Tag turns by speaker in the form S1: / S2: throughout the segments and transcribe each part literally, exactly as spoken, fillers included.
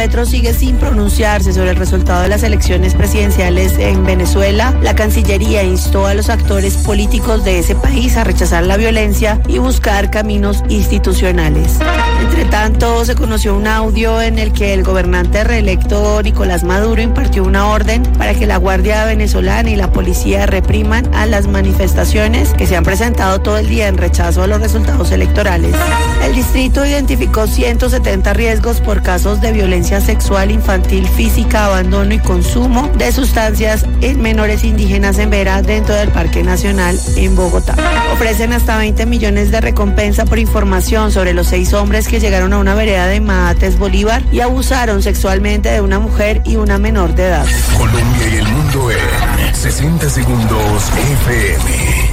S1: Petro sigue sin pronunciarse sobre el resultado de las elecciones presidenciales en Venezuela. La Cancillería instó a los actores políticos de ese país a rechazar la violencia y buscar caminos institucionales. Entre tanto, se conoció un audio en el que el gobernante reelecto Nicolás Maduro impartió una orden para que la Guardia Venezolana y la policía repriman a las manifestaciones que se han presentado todo el día en rechazo a los resultados electorales. El distrito identificó ciento setenta riesgos por casos de violencia sexual infantil, física, abandono y consumo de sustancias en menores indígenas en Vera dentro del Parque Nacional en Bogotá. Ofrecen hasta veinte millones de recompensa por información sobre los seis hombres que llegaron a una vereda de Maates, Bolívar, y abusaron sexualmente de una mujer y una menor de edad.
S2: Colombia y el mundo en sesenta segundos F M.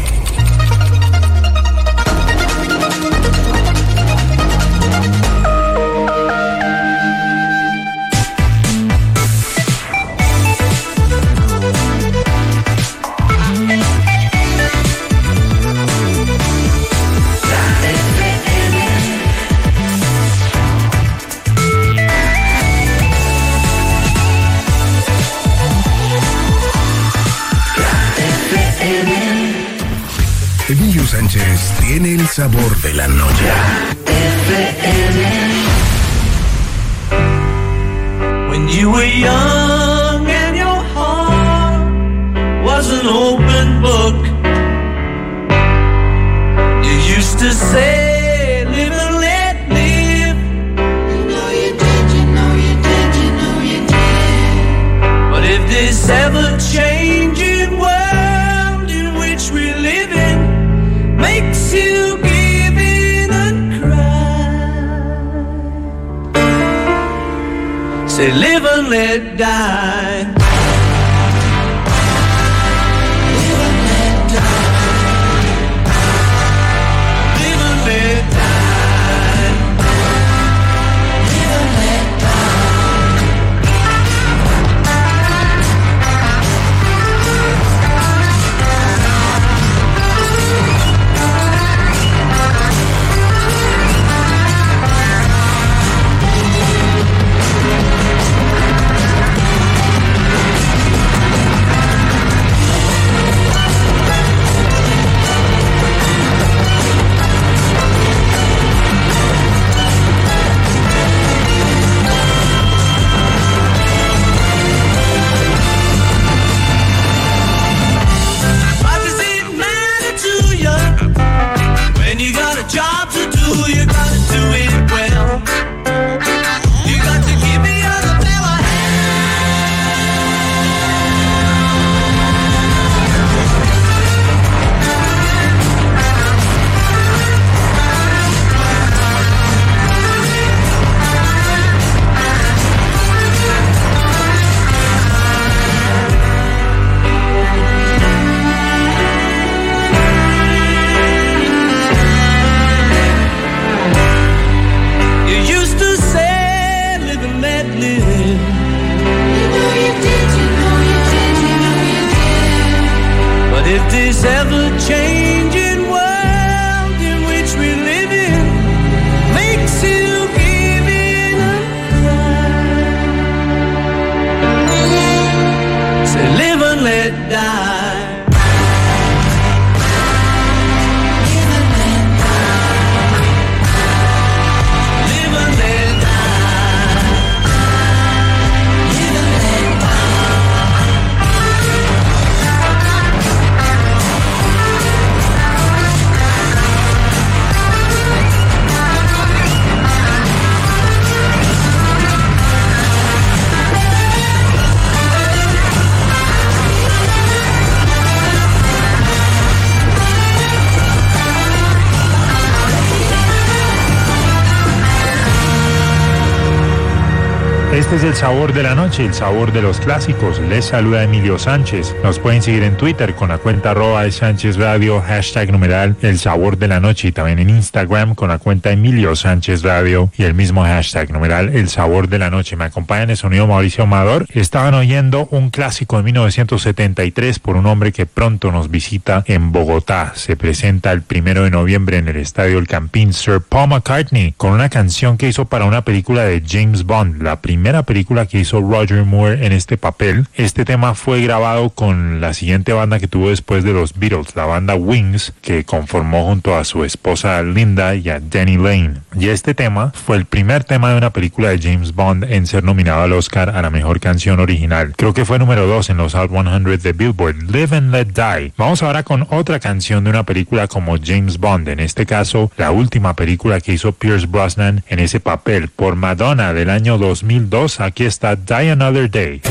S2: Emilio Sánchez tiene el sabor de la noche.
S3: When you were young and your heart was an open book, you used to say, live and let live. You know you did, you know you did, you know you did. But if this ever-changing world in which we live in makes you give in and cry, say live and let die. Live and let die. Live and let die. Live and let die.
S4: Este es el sabor de la noche, el sabor de los clásicos. Les saluda Emilio Sánchez. Nos pueden seguir en Twitter con la cuenta arroba de Sánchez Radio, hashtag numeral el sabor de la noche, y también en Instagram con la cuenta Emilio Sánchez Radio y el mismo hashtag numeral el sabor de la noche. Me acompaña en el sonido Mauricio Amador. Estaban oyendo un clásico de mil novecientos setenta y tres por un hombre que pronto nos visita en Bogotá. Se presenta el primero de noviembre en el Estadio El Campín, Sir Paul McCartney, con una canción que hizo para una película de James Bond, la primera primera película que hizo Roger Moore en este papel. Este tema fue grabado con la siguiente banda que tuvo después de los Beatles, la banda Wings, que conformó junto a su esposa Linda y a Danny Lane. Y este tema fue el primer tema de una película de James Bond en ser nominado al Oscar a la mejor canción original. Creo que fue número dos en los Hot cien de Billboard, Live and Let Die. Vamos ahora con otra canción de una película como James Bond, en este caso la última película que hizo Pierce Brosnan en ese papel, por Madonna del año dos mil dos. Aquí está Die Another Day.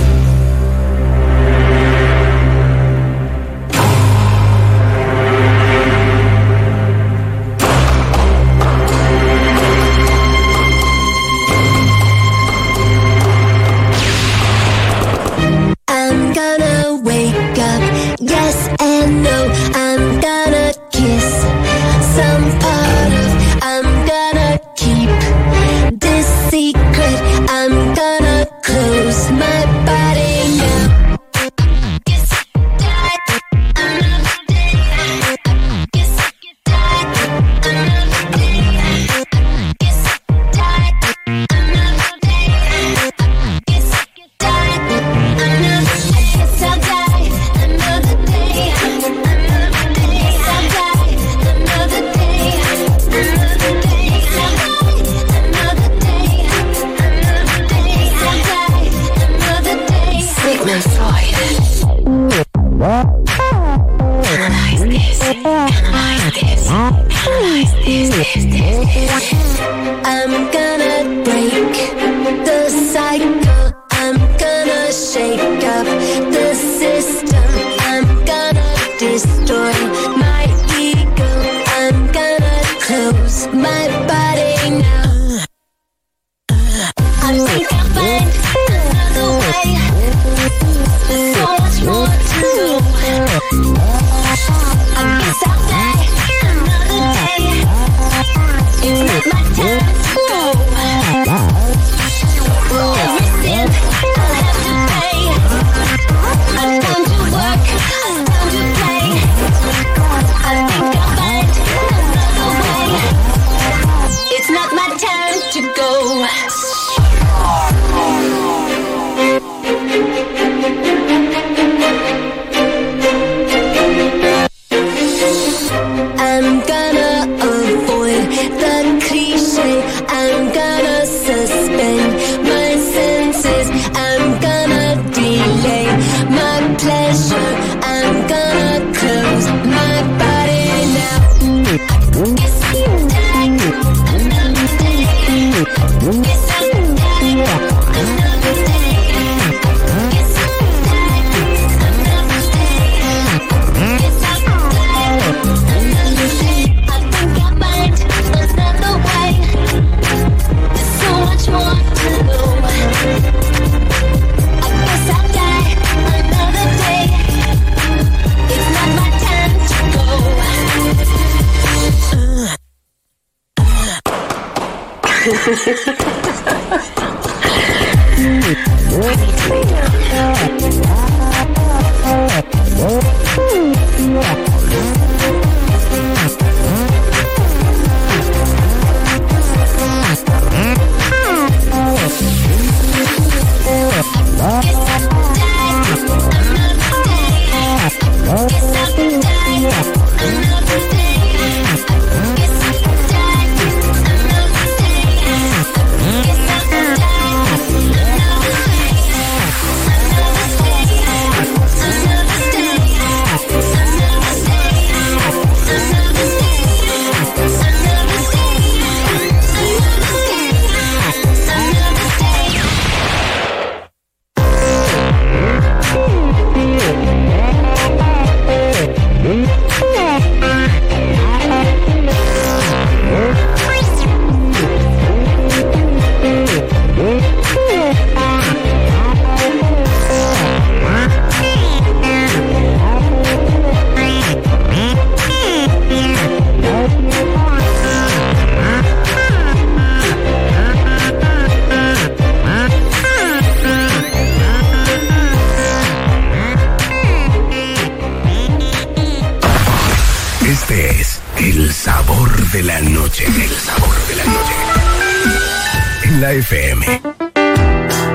S2: de la noche. El sabor de la noche. En la F M.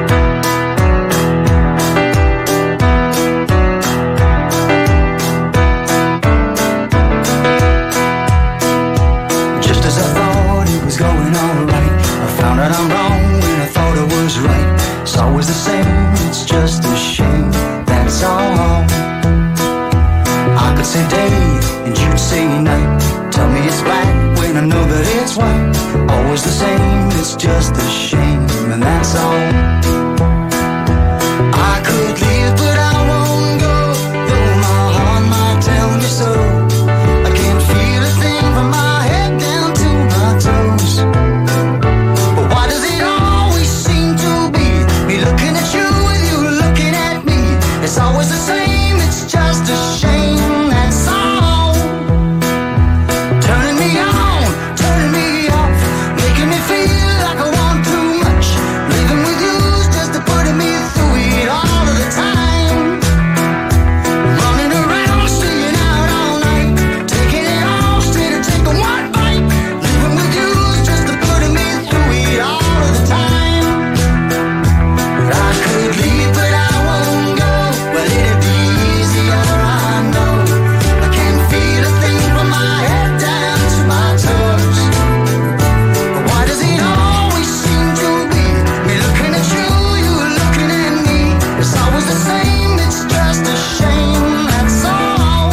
S5: always the same, it's just a shame, that's all. I could say day and you'd say night. Tell me it's black when I know that it's white. Always the same, it's just a shame, and that's all. I could leave but I won't go, though my heart might tell me so. I can't feel a thing from my head down to my toes. But why does it always seem to be me looking at you with you looking at me? It's always the same, it's just a shame, that's all. Turning me on, turning me off, making me feel like I want too much. Living with you's just to putting me through it all of the time. Running around, staying out all night, taking it all straight or taking one bite. Living with you's just to putting me through it all of the time. But I could leave, but I won't go. Well, it'd be easier, I know. I can't feel a thing from my head down to my toes. But why does it always seem to be me looking at you, you looking at me? It's always the same, it's just a shame, that's all.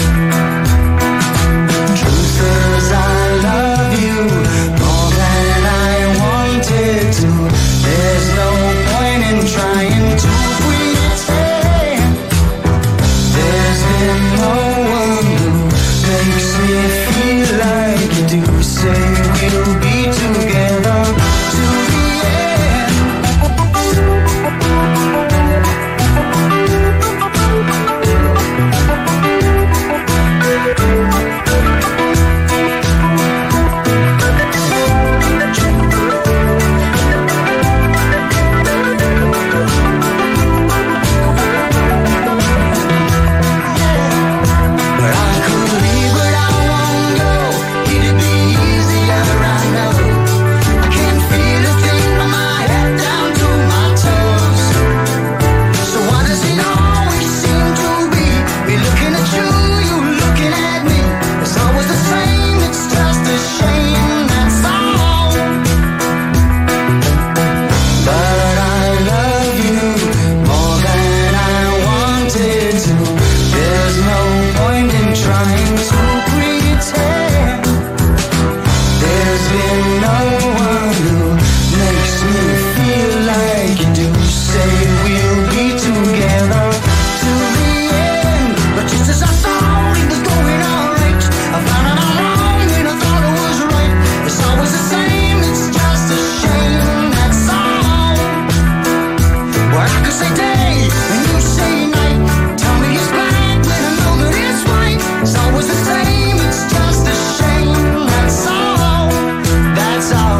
S5: Truth is I love you more than I wanted to. There's no point in trying to pretend. There's been no one who makes me feel like you do. Say we'll be together to the end. But I could leave, but I won't go. It'd be easier, I know. I can't feel a thing from my head down to my toes. So why does it always seem to be me looking at you, you looking at me? It's always the same, it's just a shame, that's all. But I love you more than I wanted to. There's no point in trying to pretend. There's been no one who makes me feel like you do. Say we'll be together to the end. But just as I thought it was going alright, I found out I'm wrong when I thought it was right. It's always the same, it's just a shame, that's all. Well, I could say day and you say night. Tell me it's black when I know that it's white. It's always the same, it's just a shame, that's all. That's all.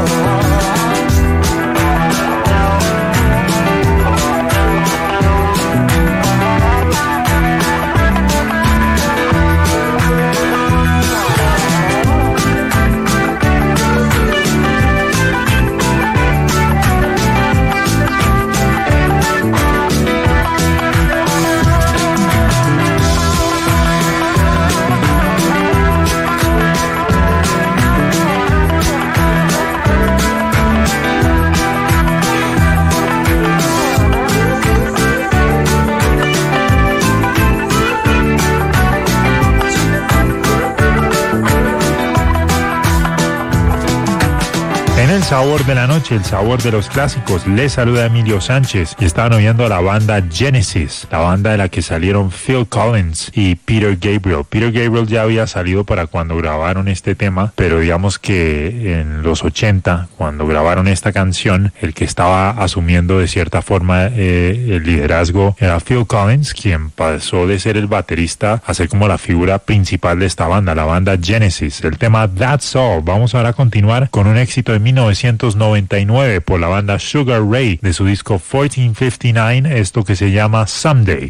S4: En el sabor de la noche, el sabor de los clásicos, les saluda Emilio Sánchez y estaban oyendo a la banda Genesis, la banda de la que salieron Phil Collins y Peter Gabriel. Peter Gabriel ya había salido para cuando grabaron este tema, pero digamos que en los ochenta, cuando grabaron esta canción, el que estaba asumiendo de cierta forma eh, el liderazgo era Phil Collins, quien pasó de ser el baterista a ser como la figura principal de esta banda, la banda Genesis. El tema That's All. Vamos ahora a continuar con un éxito de mil novecientos noventa y nueve por la banda Sugar Ray de su disco catorce cincuenta y nueve, esto que se llama Someday.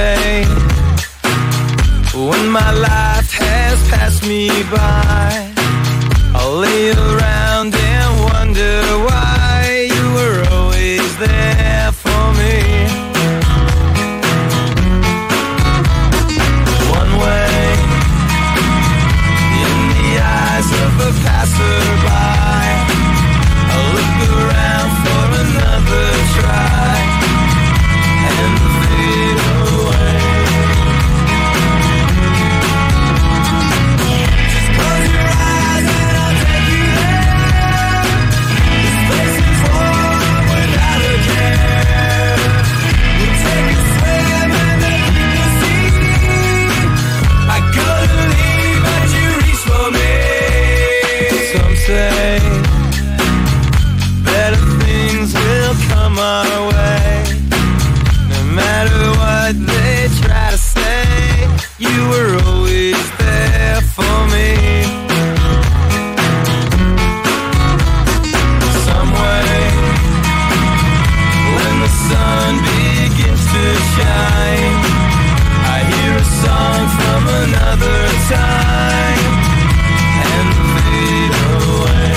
S3: My life has passed me by, lay around and wonder why you were always there for me. One way in the eyes of a passerby, I look around for another try and fade away. Just close your eyes and I'll take you there. This place is warm without a care. We'll take a swim in the deep sea. I couldn't leave but you reach for me. Some say better things will come our way. No matter what they try to say, you were always there for me. Some way, when the sun begins to shine, I hear a song from another time and fade away,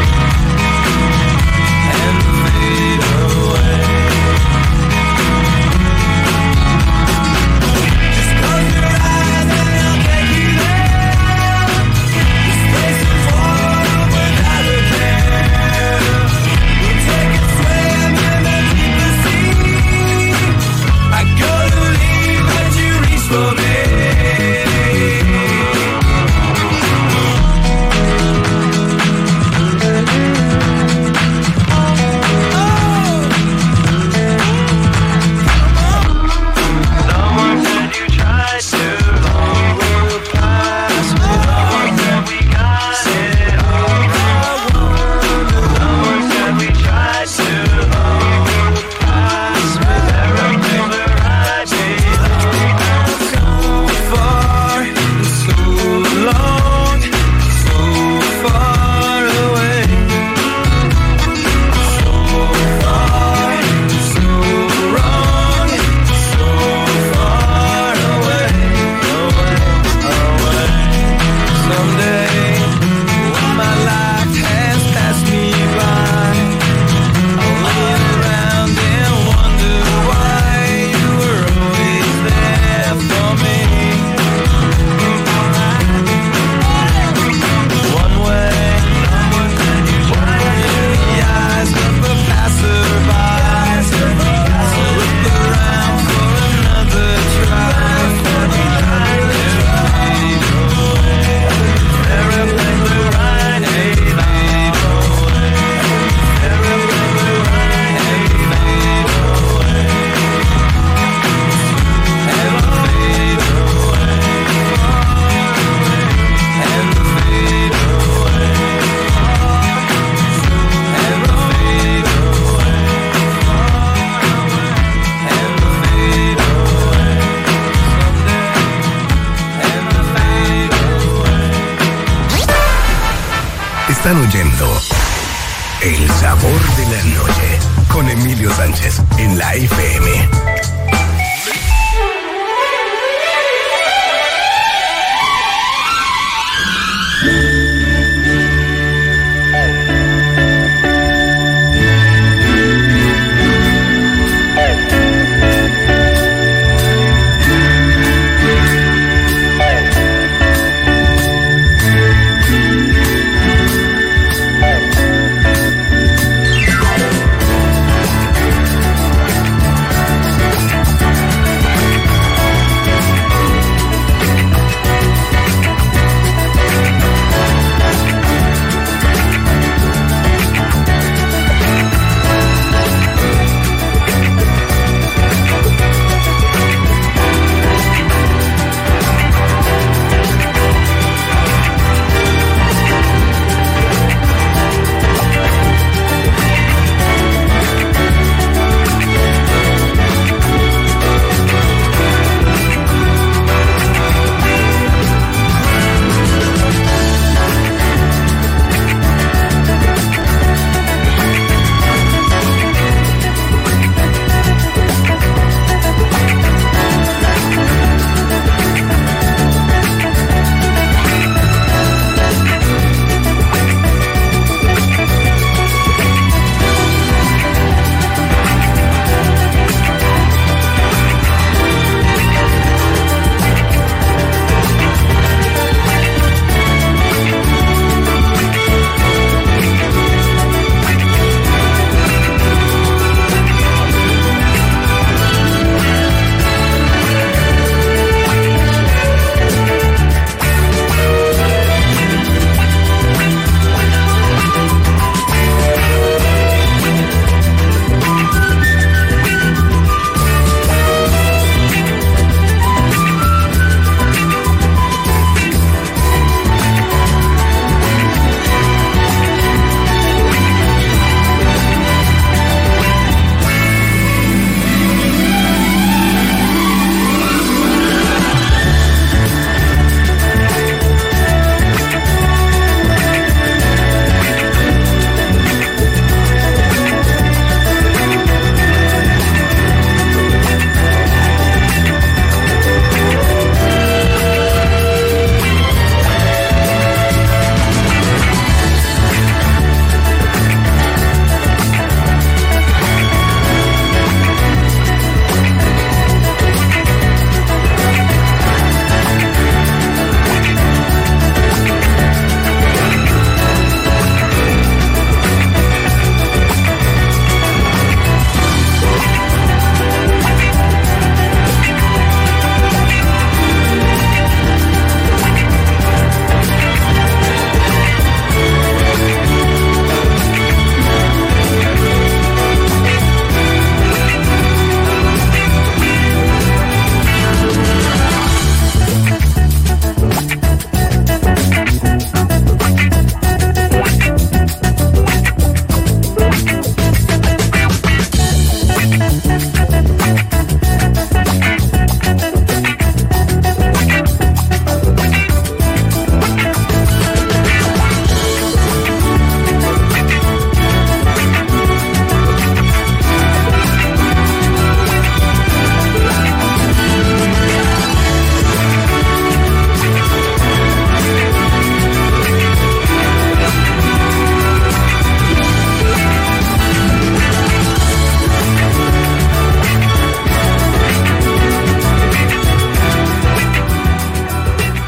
S3: and fade away. Just close your eyes and I'll take you there. This place is warm without a care. We'll take a swim in the deeper sea. I couldn't leave but you reach for me. Someone said you tried too long will pass. Someone said we got it all wrong. Someone said we tried too long will pass. With everything where I belong. So far and so long, so far away. So far and so wrong, so far away, away, away. Someday, when my life has passed me by, I'll lay around and wonder why you were always there for me. One way, in the eyes of a passerby, I look around for another try. Airplane blue ride, hey, fade away. Airplane blue ride, hey, fade away. And fade away. And fade away. And fade away. And fade away. Someday. And fade away.
S2: Están oyendo El Sabor de la Noche con Emilio Sánchez en la F M.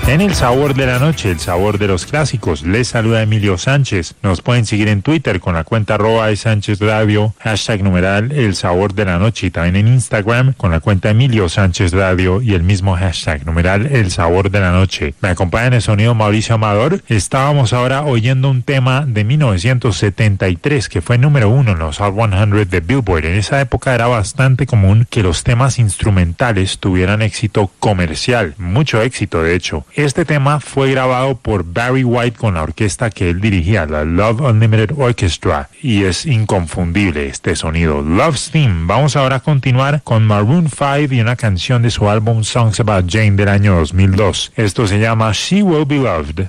S4: En El Sabor de la Noche, el sabor de los clásicos, les saluda Emilio Sánchez. Nos pueden seguir en Twitter con la cuenta arroba de Sánchez Radio, hashtag numeral El Sabor de la Noche, y también en Instagram con la cuenta Emilio Sánchez Radio y el mismo hashtag numeral El Sabor de la Noche. Me acompaña en el sonido Mauricio Amador. Estábamos ahora oyendo un tema de mil novecientos setenta y tres que fue número uno en los Hot cien de Billboard. En esa época era bastante común que los temas instrumentales tuvieran éxito comercial, mucho éxito de hecho. Este tema fue grabado por Barry White con la orquesta que él dirigía, la Love Unlimited Orchestra, y es inconfundible este sonido. Love's Theme. Vamos ahora a continuar con Maroon five y una canción de su álbum Songs About Jane del año dos mil dos. Esto se llama She Will Be Loved.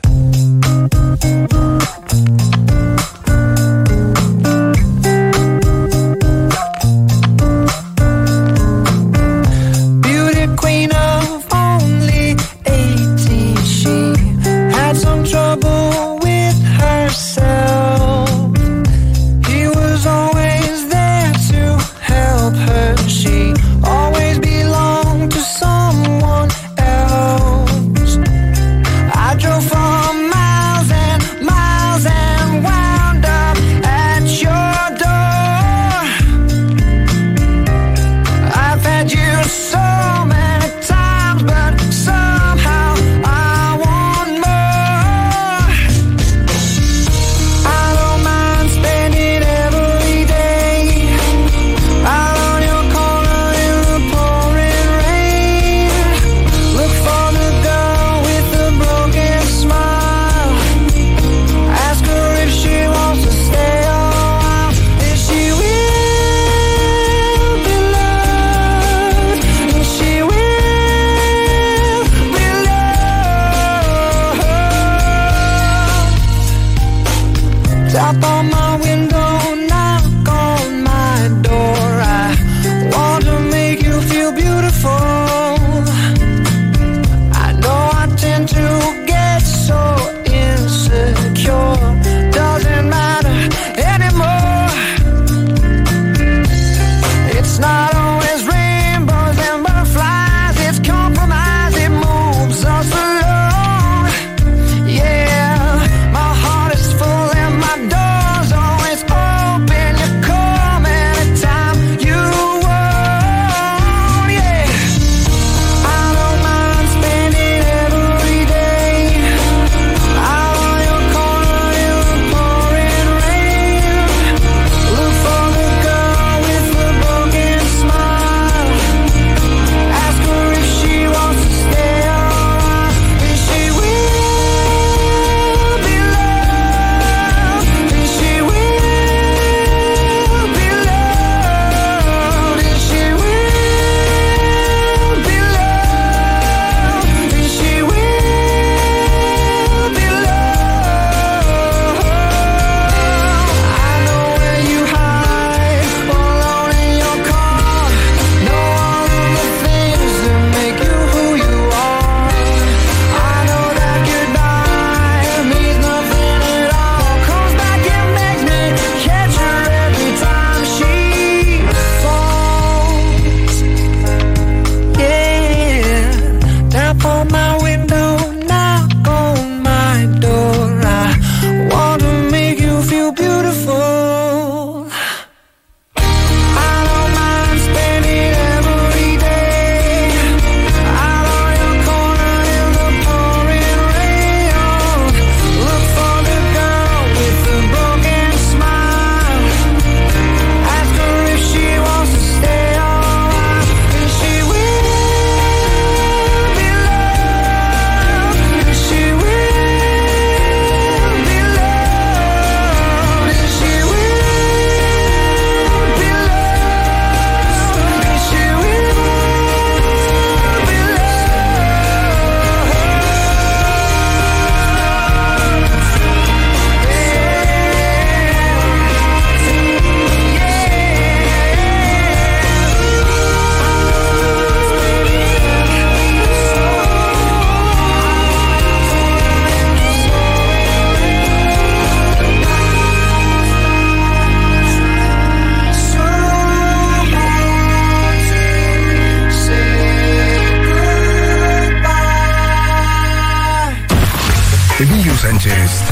S5: Door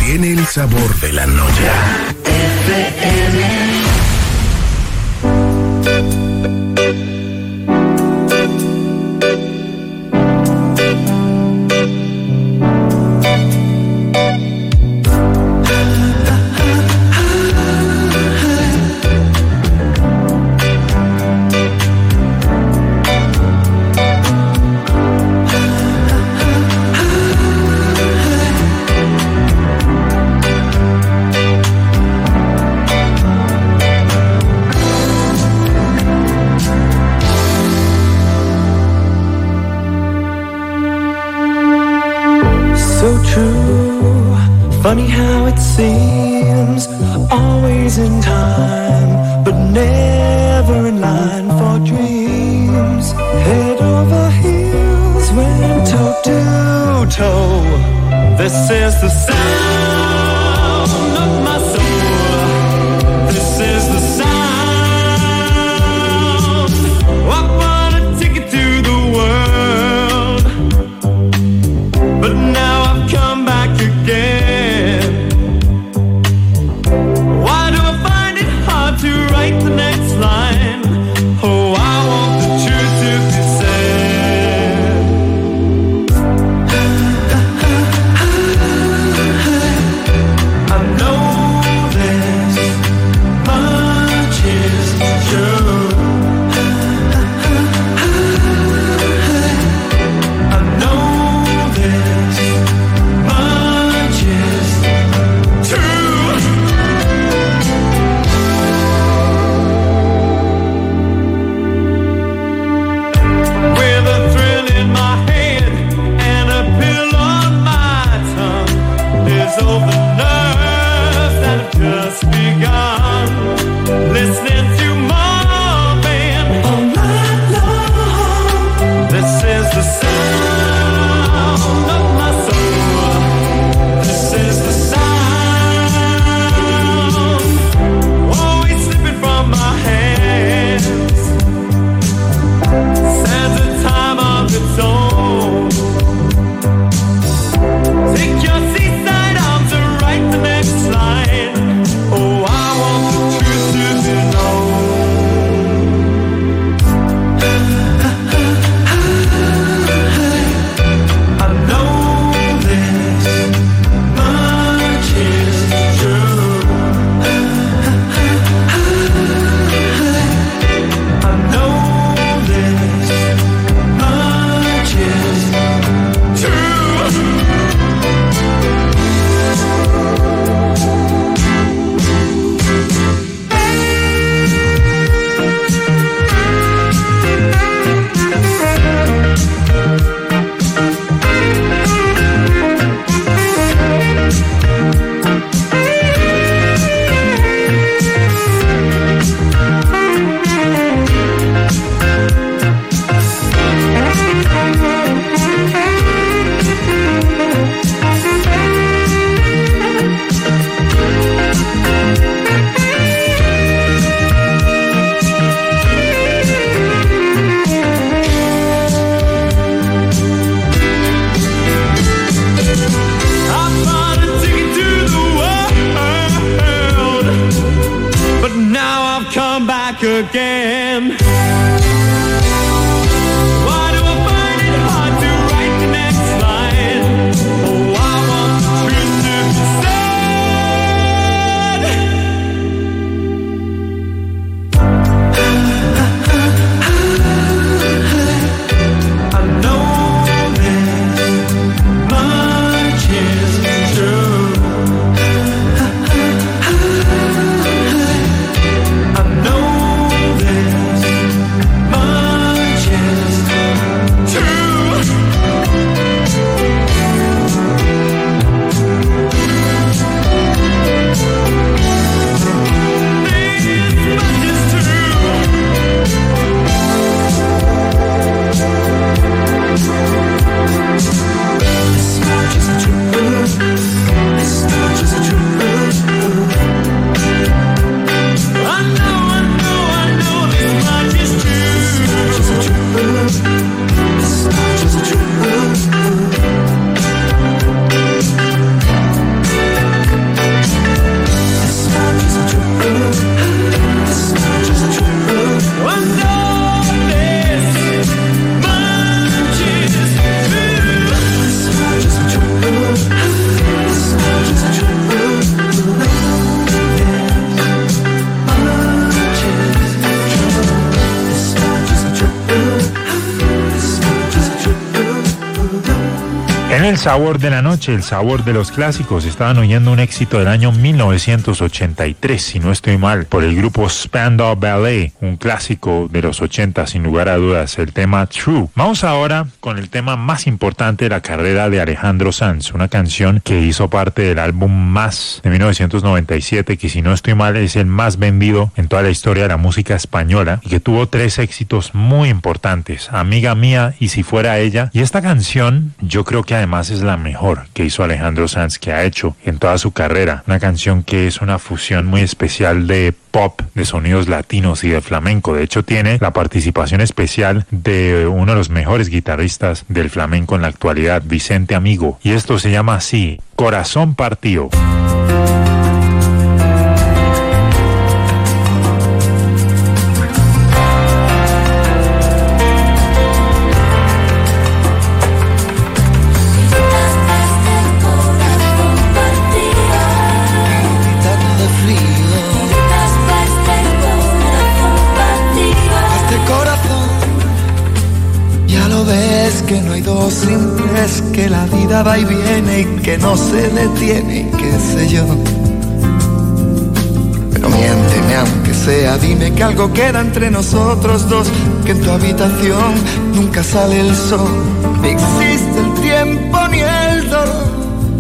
S2: tiene el sabor de la noche. F M.
S6: Funny how it seems, always in time, but never in line for dreams. Head over heels, went toe to toe. This is the sound of my soul. This is the sound. I wanna take it to the world, but now I've come back again. The next line, oh, I want the truth to be said. I know this much is true. I know this much is true. Over nerves that have just begun. Listening to Marvin all night long. This is the sound of my soul. This is the sound, always slipping from my hands. Stands a time of its own. Take your seat. The next line, oh, I want the truth to be known. I know this much is true. I know this much is true. Again. Why do I find it hard to write the next line? Oh, I want the truth to be said. I know this much is true. I know this
S4: el sabor de la noche, el sabor de los clásicos. Estaban oyendo un éxito del año mil novecientos ochenta y tres, si no estoy mal, por el grupo Spandau Ballet, un clásico de los ochenta sin lugar a dudas, el tema True. Vamos ahora con el tema más importante de la carrera de Alejandro Sanz, una canción que hizo parte del álbum Más de mil novecientos noventa y siete, que si no estoy mal es el más vendido en toda la historia de la música española y que tuvo tres éxitos muy importantes, Amiga Mía y Si Fuera Ella. Y esta canción yo creo que además es la mejor que hizo Alejandro Sanz, que ha hecho en toda su carrera, una canción que es una fusión muy especial de pop, de sonidos latinos y de flamenco. De hecho tiene la participación especial de uno de los mejores guitarristas del flamenco en la actualidad, Vicente Amigo, y esto se llama así, Corazón Partido.
S5: Que no hay dos sin tres, que la vida va y viene y que no se detiene y qué sé yo. Pero miénteme aunque sea, dime que algo queda entre nosotros dos, que en tu habitación nunca sale el sol, ni existe el tiempo ni el dolor.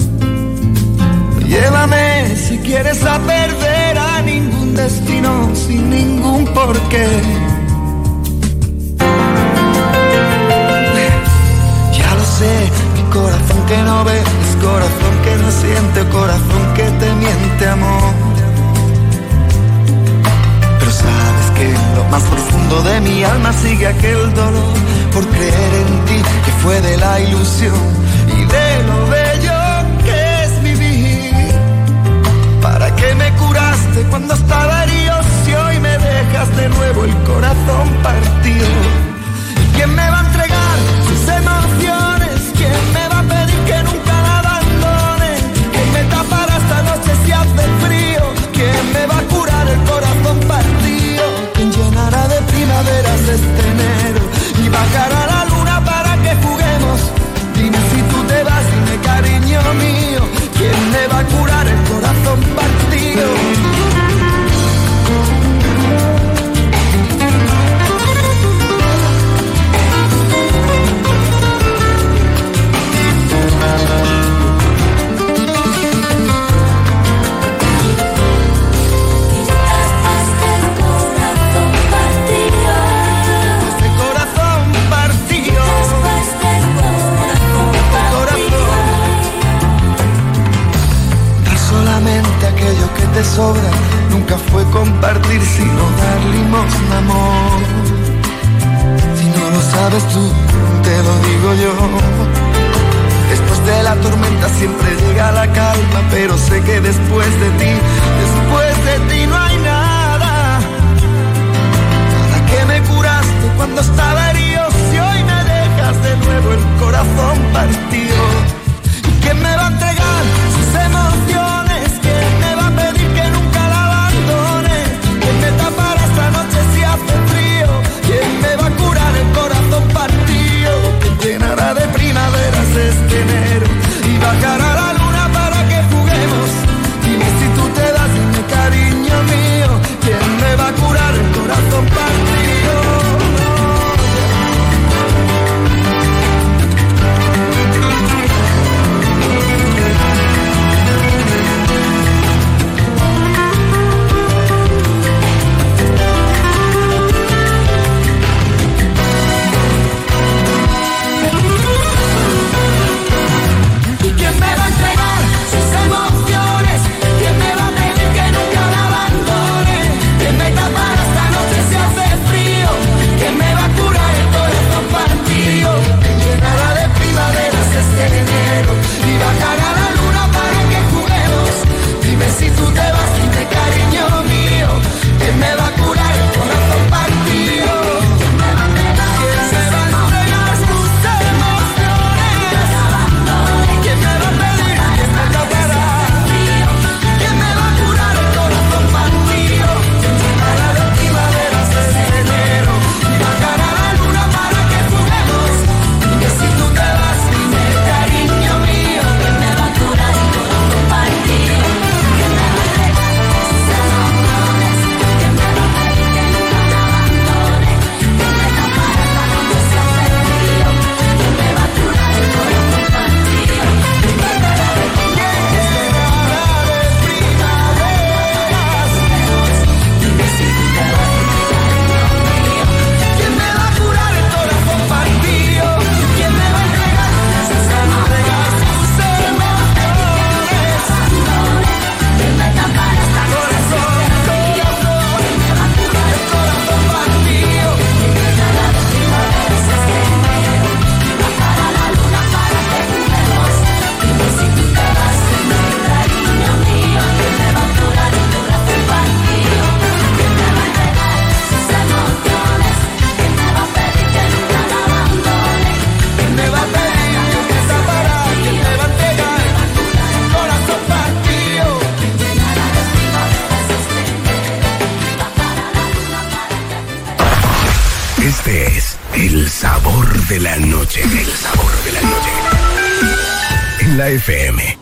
S5: Llévame si quieres a perder a ningún destino sin ningún porqué. Mi corazón que no ves, corazón que no siente, corazón que te miente, amor. Pero sabes que en lo más profundo de mi alma sigue aquel dolor por creer en ti, que fue de la ilusión y de lo bello que es vivir. ¿Para qué me curaste cuando estaba herido si hoy me dejas de nuevo el corazón partido? ¿Y quién me va a entregar sus emociones? ¿Quién me va a pedir que nunca la abandone? ¿Quién me tapará esta noche si hace frío? ¿Quién me va a curar el corazón partido? ¿Quién llenará de primaveras este enero y bajará la luna para que juguemos? Dime si tú te vas, dime cariño mío, ¿quién me va a curar el corazón partido? Aquello que te sobra nunca fue compartir, sino dar limosna, amor. Si no lo sabes tú, te lo digo yo. Después de la tormenta siempre llega la calma, pero sé que después de ti, después de ti no hay nada. ¿Para qué me curaste cuando estaba herido si hoy me dejas de nuevo el corazón partido? ¿Y quién me va a entregar sus emociones? ¿Quién me va a pedir que nunca la abandone? ¿Quién me tapará esta noche si hace frío? ¿Quién me va a curar el corazón partido? ¿Quién llenará de primaveras este enero y bajará la luna para que juguemos? Dime si tú te das, dime cariño mío, ¿quién me va a curar el corazón partido?
S2: de la noche. El sabor de la noche. En la F M.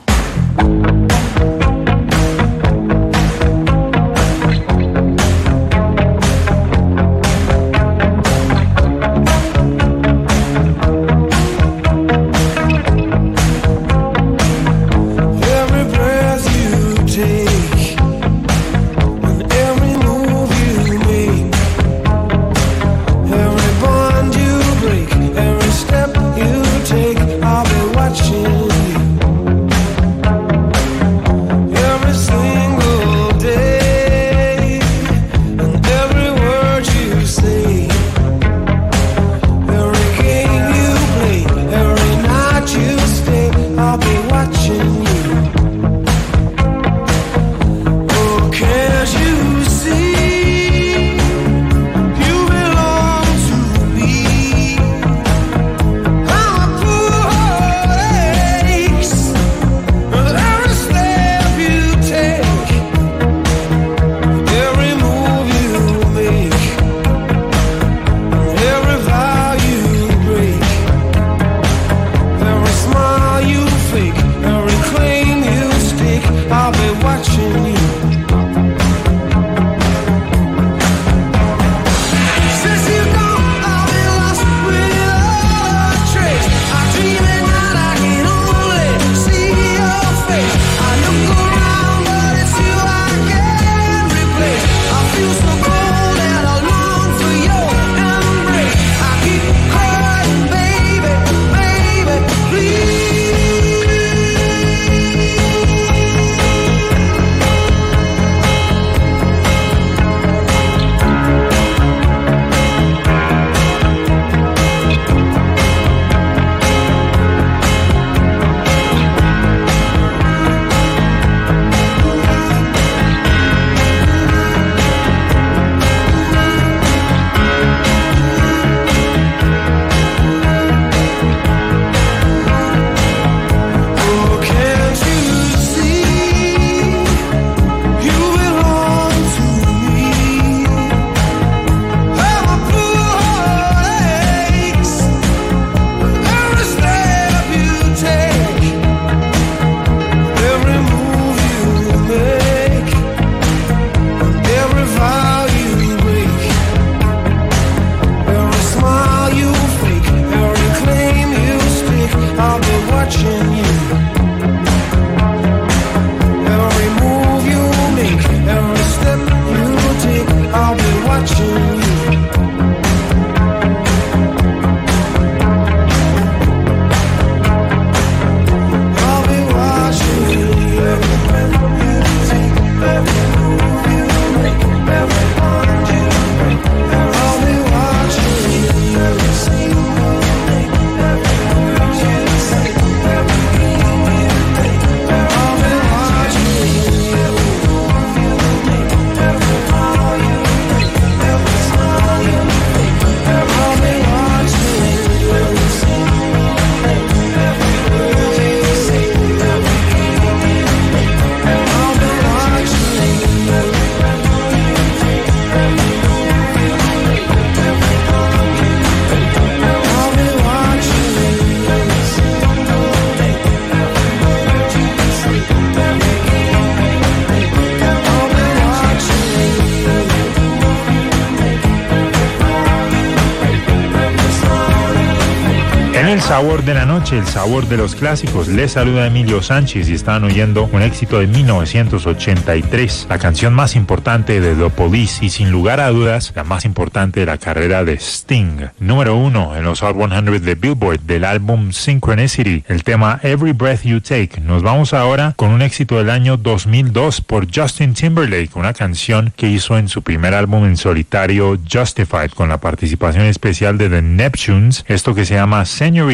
S4: El sabor de la noche, el sabor de los clásicos. Les saluda Emilio Sánchez y están oyendo un éxito de mil novecientos ochenta y tres, la canción más importante de The Police y sin lugar a dudas la más importante de la carrera de Sting. Número uno en los Hot cien de Billboard del álbum Synchronicity, el tema Every Breath You Take. Nos vamos ahora con un éxito del año dos mil dos por Justin Timberlake, una canción que hizo en su primer álbum en solitario Justified, con la participación especial de The Neptunes, esto que se llama Señorita.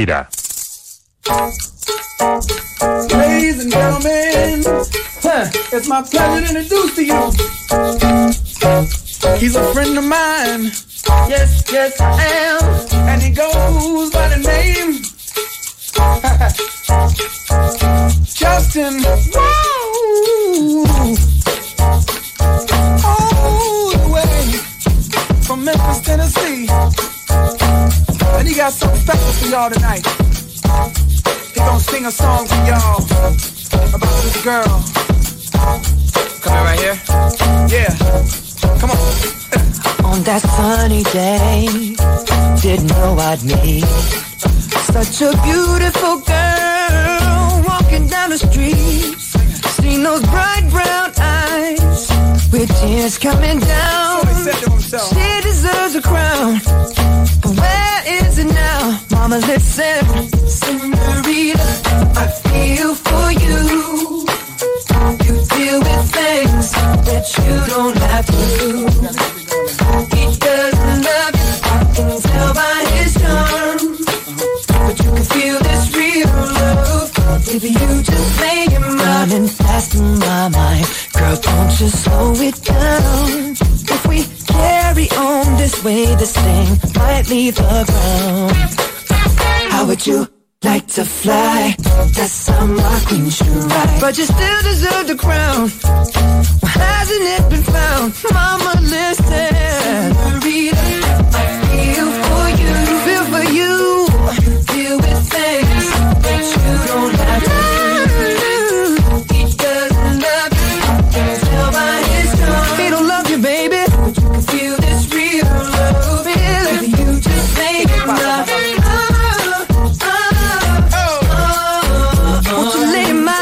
S7: Ladies and gentlemen, huh, it's my pleasure to introduce to you. He's a friend of mine. Yes, yes, I am. And he goes by the name Justin. Woo! All the way from Memphis, Tennessee. And he got some special for y'all tonight. He gonna sing a song for y'all about this girl. Coming right here? Yeah. Come on.
S8: On that sunny day, didn't know I'd meet such a beautiful girl walking down the street. Seen those bright brown eyes with tears coming down. She deserves a crown, but where is it now? Mama, listen, Senorita, I feel for you. You deal with things that you don't have to do. He doesn't love you, I can tell by his charm, but you can feel this real love if you just lay your mind. Running fast in my mind, girl, don't you slow it down. If we carry on this way, this thing might leave the ground. How would you like to fly? That's how my queen should ride. But you still deserve the crown. Why hasn't it been found? Mama, listen, Senorita, I feel for you. Feel for you. You deal with things that you don't have to do. He doesn't love you, I can tell by his tone. He don't love you, baby, but you can feel this real love. Feel it. If you just make it right. Won't you lay my,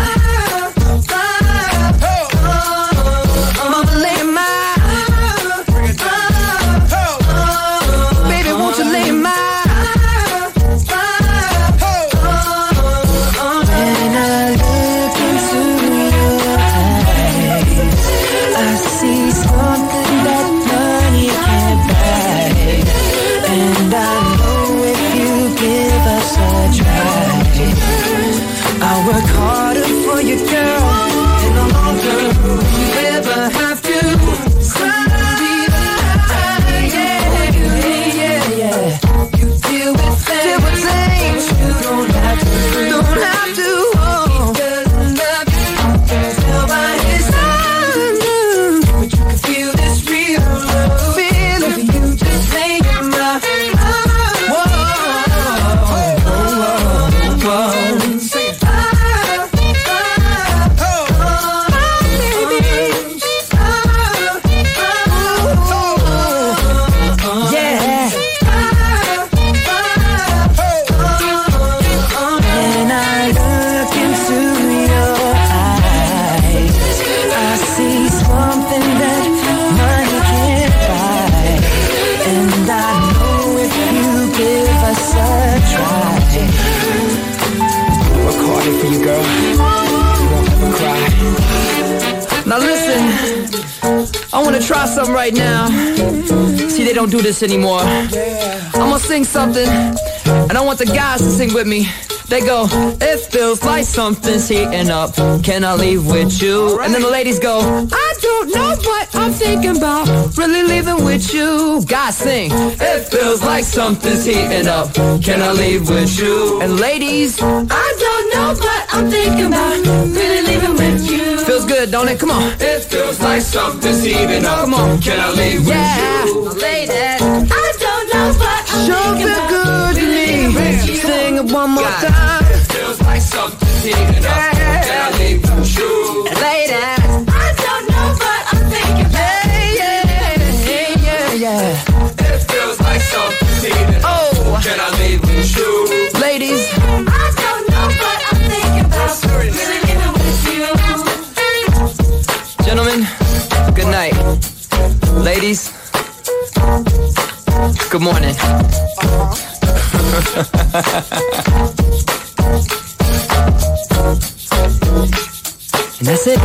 S8: mama lay my, baby won't you lay my, when I look into your eyes, I see something that money can't buy, and I know if you give us a try, I'll work harder for you, girl, in the long term. You never have to Senorita, yeah, yeah, yeah. You deal with things, deal with things you don't have to, don't have to. Oh. He doesn't love you, I can tell by his time, but you can feel this real love. Feel it, if you just lay your mind. Whoa, whoa, whoa, whoa. Now listen, I wanna try something right now. See, they don't do this anymore. I'm gonna sing something, and I want the guys to sing with me. They go, it feels like something's heating up. Can I leave with you? And then the ladies go, I don't know what I'm thinking about. Really leaving with you. Guys sing, it feels like something's heating up. Can I leave with you? And ladies, I don't know what I'm thinking about. Really leaving with you. Feels good, don't it? Come on. It feels like something's heating up. Come on. Can I leave with yeah. you? Ladies, I don't know what I'm sure thinking about. Sure feel good to me. Sing it one more God. time. It feels like something's heating up. Yeah. Can I leave with you? Ladies, I don't know what I'm thinking about. Yeah, yeah, yeah, yeah. It feels like something's heating up. Oh. Can I leave with you? Ladies, I don't know what I'm thinking about. Really living with you. Gentlemen, good night. Ladies, good morning. And that's it.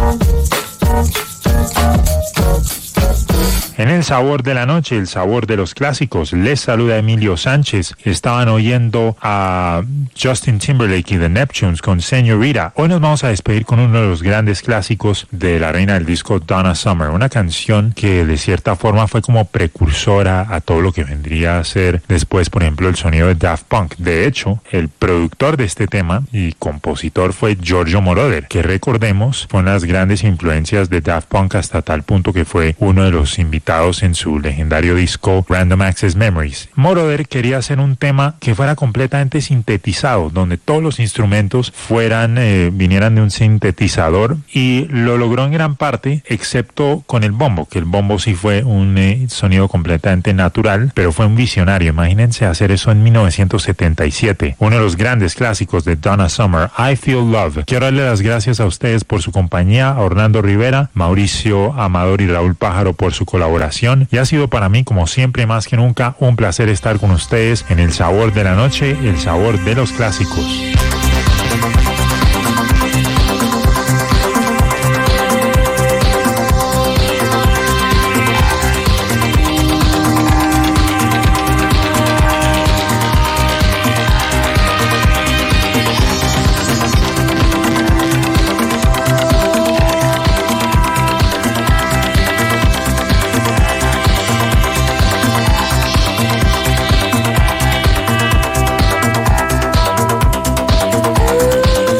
S4: En el sabor de la noche, el sabor de los clásicos, les saluda Emilio Sánchez. Estaban oyendo a Justin Timberlake y The Neptunes con Señorita. Hoy nos vamos a despedir con uno de los grandes clásicos de la reina del disco, Donna Summer, una canción que de cierta forma fue como precursora a todo lo que vendría a ser después, por ejemplo, el sonido de Daft Punk. De hecho, el productor de este tema y compositor fue Giorgio Moroder, que recordemos fue una de las grandes influencias de Daft Punk hasta tal punto que fue uno de los invitados editados en su legendario disco Random Access Memories. Moroder quería hacer un tema que fuera completamente sintetizado, donde todos los instrumentos fueran eh, vinieran de un sintetizador, y lo logró en gran parte, excepto con el bombo, que el bombo sí fue un eh, sonido completamente natural, pero fue un visionario. Imagínense hacer eso en mil novecientos setenta y siete, uno de los grandes clásicos de Donna Summer, I Feel Love. Quiero darle las gracias a ustedes por su compañía, a Orlando Rivera, Mauricio Amador y Raúl Pájaro por su colaboración, y ha sido para mí, como siempre, más que nunca, un placer estar con ustedes en El Sabor de la Noche, el sabor de los clásicos.
S5: Ooh.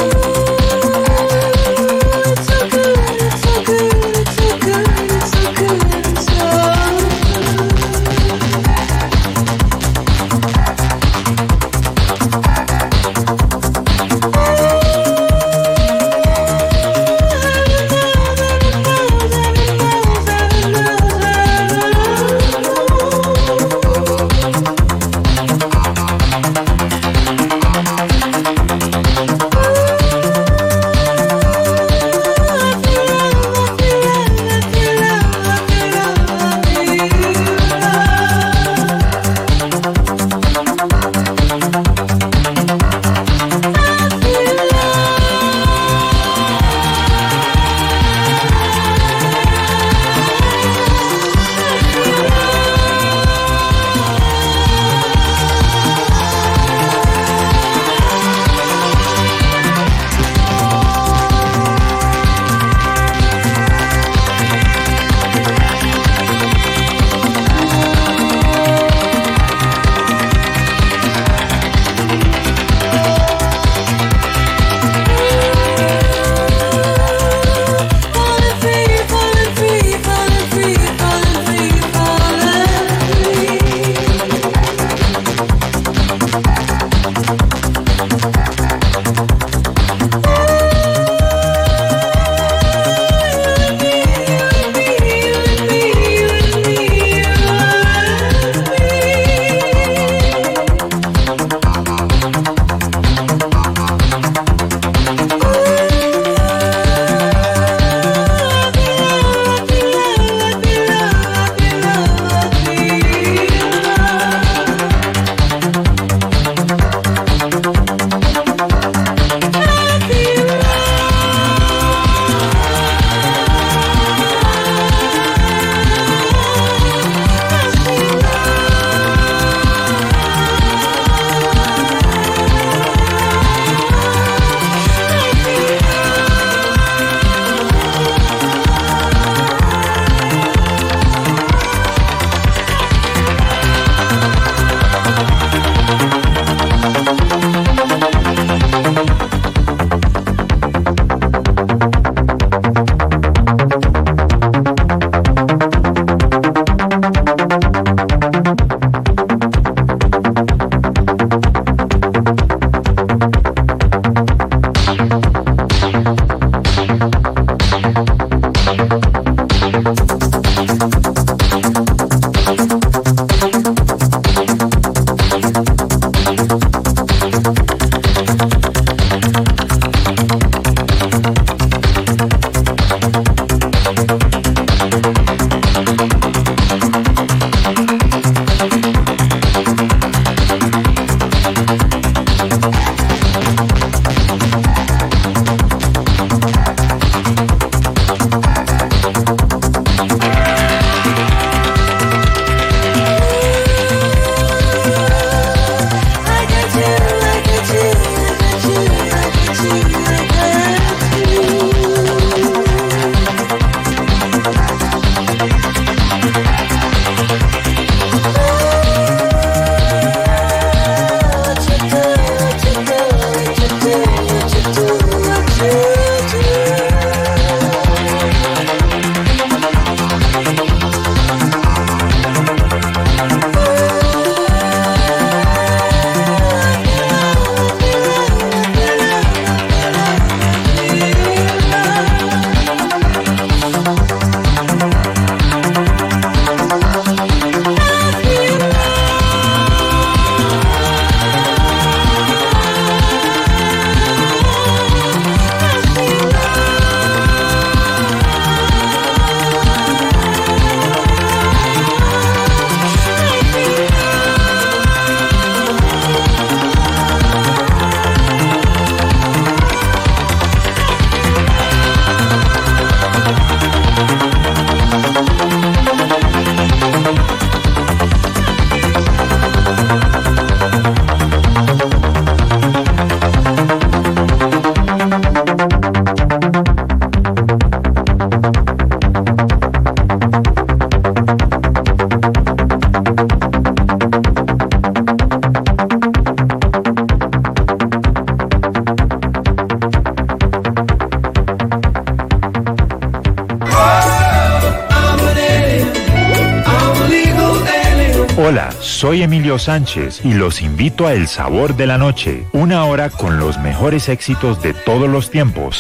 S4: Hola, soy Emilio Sánchez y los invito a El Sabor de la Noche, una hora con los mejores éxitos de todos los tiempos.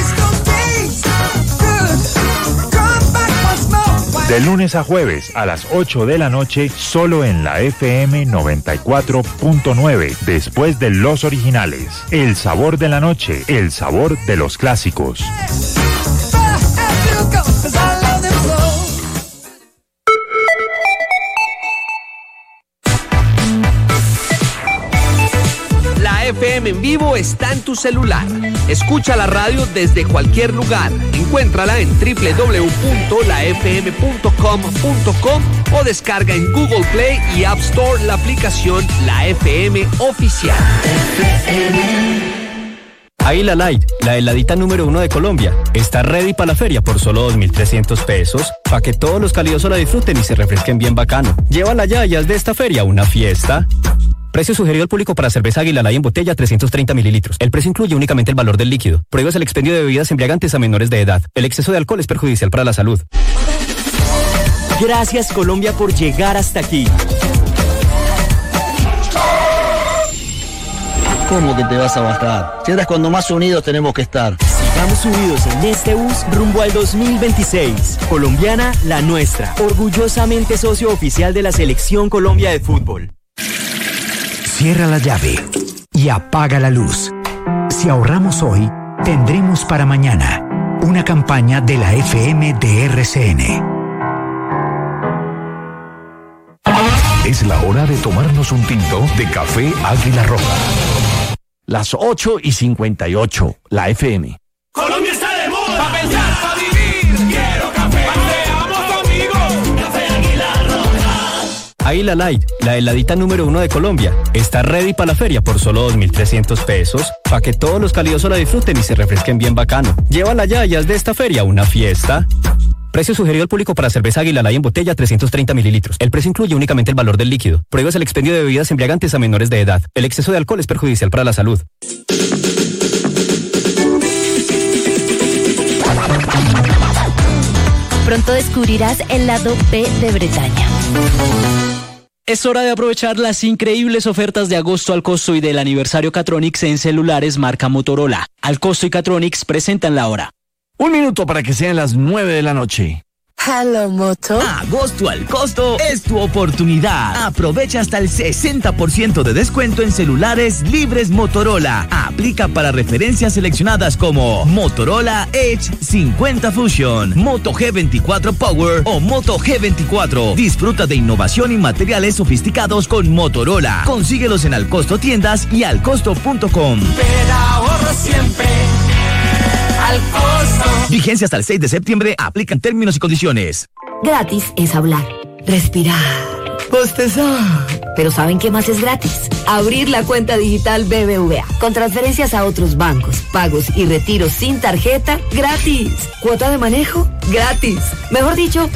S4: De lunes a jueves a las ocho de la noche, solo en la F M noventa y cuatro punto nueve, después de los originales. El Sabor de la Noche, el sabor de los clásicos.
S9: La F M en vivo está en tu celular. Escucha la radio desde cualquier lugar. Encuéntrala en doble u doble u doble u punto la f m punto com punto com o descarga en Google Play y App Store la aplicación La F M Oficial.
S10: Águila Light, la heladita número uno de Colombia, está ready para la feria por solo dos mil trescientos pesos, para que todos los calidosos la disfruten y se refresquen bien bacano. Llévala ya y haz de esta feria una fiesta. Precio sugerido al público para cerveza Águila Light en botella trescientos treinta mililitros. El precio incluye únicamente el valor del líquido. Prohíbes el expendio de bebidas embriagantes a menores de edad. El exceso de alcohol es perjudicial para la salud.
S11: Gracias, Colombia, por llegar hasta aquí.
S12: ¿Cómo que te vas a bajar? Si eras cuando más unidos tenemos que estar.
S11: Sigamos unidos en este bus rumbo al dos mil veintiséis. Colombiana, la nuestra. Orgullosamente socio oficial de la Selección Colombia de Fútbol.
S13: Cierra la llave y apaga la luz. Si ahorramos hoy, tendremos para mañana. Una campaña de la F M de R C N.
S2: Es la hora de tomarnos un tinto de café Águila Roja.
S14: Las ocho y cincuenta y ocho, la F M.
S6: Colombia está de moda. Pa' pensar, pa' vivir. Quiero café. Paseamos amigos. Café Águila Roja.
S10: Águila Light, la heladita número uno de Colombia, está ready para la feria por solo dos mil trescientos pesos, para que todos los calidosos la disfruten y se refresquen bien bacano. Llévala ya y haz de esta feria una fiesta. Precio sugerido al público para cerveza Águila Light en botella trescientos treinta mililitros. El precio incluye únicamente el valor del líquido. Prohíbes el expendio de bebidas embriagantes a menores de edad. El exceso de alcohol es perjudicial para la salud.
S15: Pronto descubrirás el lado B de Bretaña.
S16: Es hora de aprovechar las increíbles ofertas de agosto al costo y del aniversario Catronics en celulares marca Motorola. Al costo y Catronics presentan la hora.
S14: Un minuto para que sean las nueve de la noche.
S17: Hello, Moto.
S18: Agosto al costo es tu oportunidad. Aprovecha hasta el sesenta por ciento de descuento en celulares libres Motorola. Aplica para referencias seleccionadas como Motorola Edge cincuenta Fusion, Moto G veinticuatro Power o Moto G veinticuatro. Disfruta de innovación y materiales sofisticados con Motorola. Consíguelos en Al Costo Tiendas y al costo punto com.
S6: Pero ahorro siempre. Al costo.
S18: Vigencia hasta el seis de septiembre. Aplican términos y condiciones.
S15: Gratis es hablar, respirar,
S17: bostezar.
S15: Pero ¿saben qué más es gratis? Abrir la cuenta digital B B V A. Con transferencias a otros bancos, pagos y retiros sin tarjeta, gratis. Cuota de manejo, gratis. Mejor dicho,